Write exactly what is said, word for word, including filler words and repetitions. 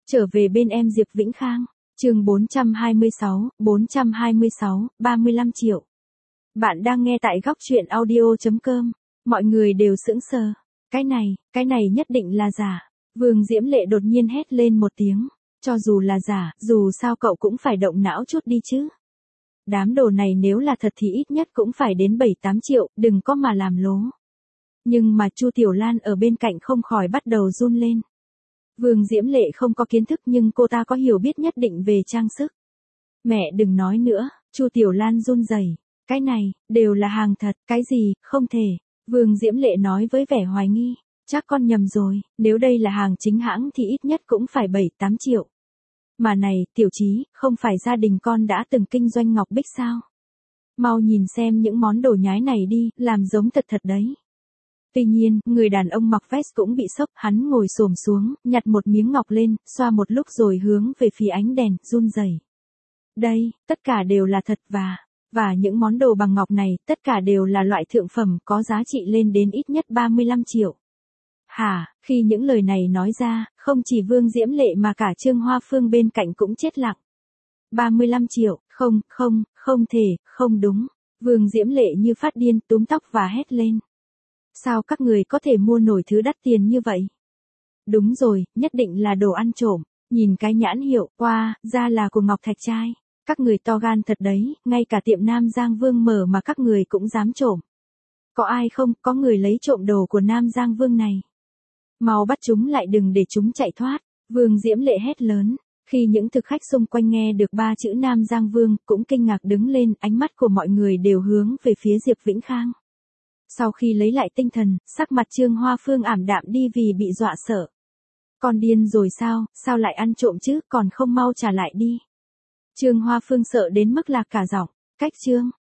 Trở về bên em Diệp Vĩnh Khang, chương bốn trăm hai mươi sáu, bốn trăm hai mươi sáu, ba mươi lăm triệu. Bạn đang nghe tại góc truyện audio chấm com. Mọi người đều sững sờ. Cái này, cái này nhất định là giả. Vương Diễm Lệ đột nhiên hét lên một tiếng. Cho dù là giả, dù sao cậu cũng phải động não chút đi chứ. Đám đồ này nếu là thật thì ít nhất cũng phải đến bảy tám triệu, đừng có mà làm lố. Nhưng mà Chu Tiểu Lan ở bên cạnh không khỏi bắt đầu run lên. Vương Diễm Lệ không có kiến thức nhưng cô ta có hiểu biết nhất định về trang sức. Mẹ đừng nói nữa, Chu Tiểu Lan run rẩy. Cái này, đều là hàng thật, cái gì, không thể. Vương Diễm Lệ nói với vẻ hoài nghi. Chắc con nhầm rồi, nếu đây là hàng chính hãng thì ít nhất cũng phải bảy tám triệu. Mà này, Tiểu Chí, không phải gia đình con đã từng kinh doanh ngọc bích sao? Mau nhìn xem những món đồ nhái này đi, làm giống thật thật đấy. Tuy nhiên, người đàn ông mặc vest cũng bị sốc, hắn ngồi xổm xuống, nhặt một miếng ngọc lên, xoa một lúc rồi hướng về phía ánh đèn, run rẩy. Đây, tất cả đều là thật và, và những món đồ bằng ngọc này, tất cả đều là loại thượng phẩm, có giá trị lên đến ít nhất ba mươi lăm triệu. Hả, khi những lời này nói ra, không chỉ Vương Diễm Lệ mà cả Trương Hoa Phương bên cạnh cũng chết lặng. ba mươi lăm triệu, không, không, không thể, không đúng. Vương Diễm Lệ như phát điên, túm tóc và hét lên. Sao các người có thể mua nổi thứ đắt tiền như vậy? Đúng rồi, nhất định là đồ ăn trộm. Nhìn cái nhãn hiệu, qua, wow, ra là của Ngọc Thạch Trai. Các người to gan thật đấy, ngay cả tiệm Nam Giang Vương mở mà các người cũng dám trộm. Có ai không, có người lấy trộm đồ của Nam Giang Vương này. Mau bắt chúng lại đừng để chúng chạy thoát. Vương Diễm Lệ hét lớn. Khi những thực khách xung quanh nghe được ba chữ Nam Giang Vương, cũng kinh ngạc đứng lên, ánh mắt của mọi người đều hướng về phía Diệp Vĩnh Khang. Sau khi lấy lại tinh thần, sắc mặt Trương Hoa Phương ảm đạm đi vì bị dọa sợ. Con điên rồi sao, sao lại ăn trộm chứ, còn không mau trả lại đi. Trương Hoa Phương sợ đến mức lạc cả giọng. Cách Trương,